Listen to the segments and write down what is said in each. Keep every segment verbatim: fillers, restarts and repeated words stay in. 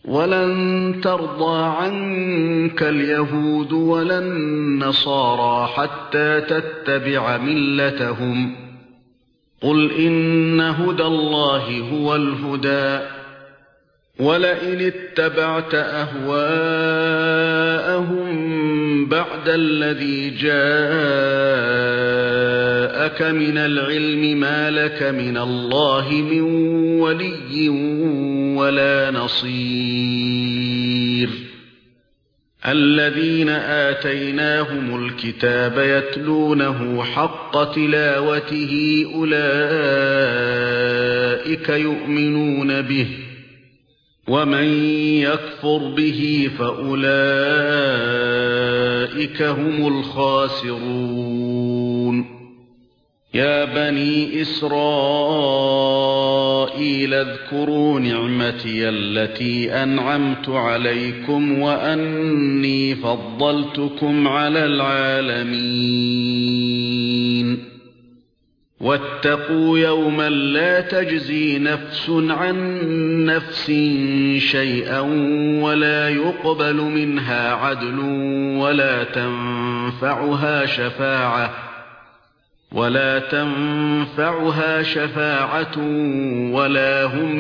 وَلَن تَرْضَىٰ عَنكَ الْيَهُودُ وَلَا النَّصَارَىٰ حَتَّىٰ تَتَّبِعَ مِلَّتَهُمْ ۗ قُلْ إِنَّ هُدَى اللَّهِ هُوَ الْهُدَىٰ ۗ وَلَئِنِ اتَّبَعْتَ أَهْوَاءَهُم بَعْدَ الَّذِي جَاءَكَ مِنَ الْعِلْمِ مَا لَكَ مِنَ اللَّهِ مِن وَلِيٍّ وَلَا نَصِيرٍ الَّذِينَ آتَيْنَاهُمُ الْكِتَابَ يَتْلُونَهُ حَقَّ تِلَاوَتِهِ أُولَئِكَ يُؤْمِنُونَ بِهِ ۗ وَمَن يَكْفُرْ بِهِ فَأُولَئِكَ هُمُ الْخَاسِرُونَ يَا بَنِي إِسْرَائِيلَ اذْكُرُوا نِعْمَتِيَ الَّتِي أَنْعَمْتُ عَلَيْكُمْ وَأَنِّي فَضَّلْتُكُمْ عَلَى الْعَالَمِينَ وَاتَّقُوا يَوْمًا لَّا تَجْزِي نَفْسٌ عَن نَّفْسٍ شَيْئًا وَلَا يُقْبَلُ مِنْهَا عَدْلٌ وَلَا تَنفَعُهَا شَفَاعَةٌ وَلَا تَنفَعُهَا شَفَاعَةٌ وَلَا هُمْ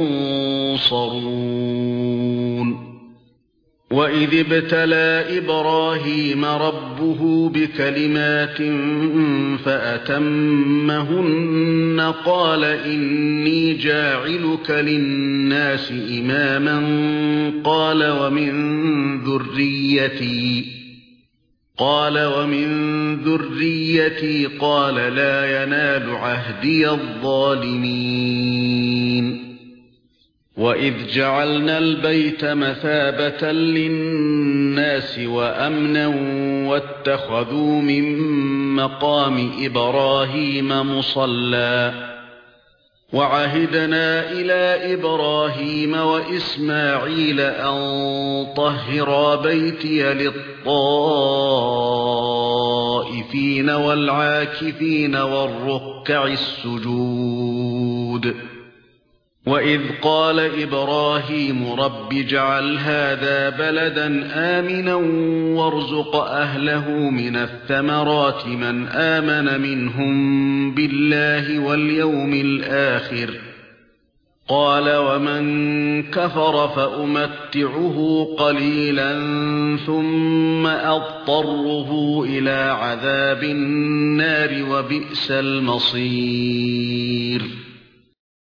يُنصَرُونَ وَإِذِ ابْتَلَىٰ إِبْرَاهِيمَ رَبُّهُ بِكَلِمَاتٍ فَأَتَمَّهُنَّ قَالَ إِنِّي جَاعِلُكَ لِلنَّاسِ إِمَامًا قَالَ وَمِن ذُرِّيَّتِي قَالَ وَمِن ذُرِّيَّتِي قَالَ لَا يَنَالُ عَهْدِيَ الظَّالِمِينَ وَإِذْ جَعَلْنَا الْبَيْتَ مَثَابَةً لِلنَّاسِ وَأَمْنًا وَاتَّخَذُوا مِن مَّقَامِ إِبْرَاهِيمَ مُصَلًّى وَعَهِدْنَا إِلَى إِبْرَاهِيمَ وَإِسْمَاعِيلَ أَن طَهِّرَا بَيْتِيَ لِلطَّائِفِينَ وَالْعَاكِفِينَ وَالرُّكَّعِ السُّجُودِ وَإِذْ قَالَ إِبْرَاهِيمُ رَبِّ اجْعَلْ هَٰذَا بَلَدًا آمِنًا وَارْزُقْ أَهْلَهُ مِنَ الثَّمَرَاتِ مَنْ آمَنَ مِنْهُم بِاللَّهِ وَالْيَوْمِ الْآخِرِ قَالَ وَمَن كَفَرَ فَأُمَتِّعُهُ قَلِيلًا ثُمَّ أَضْطَرُّهُ إِلَىٰ عَذَابِ النَّارِ وَبِئْسَ الْمَصِيرُ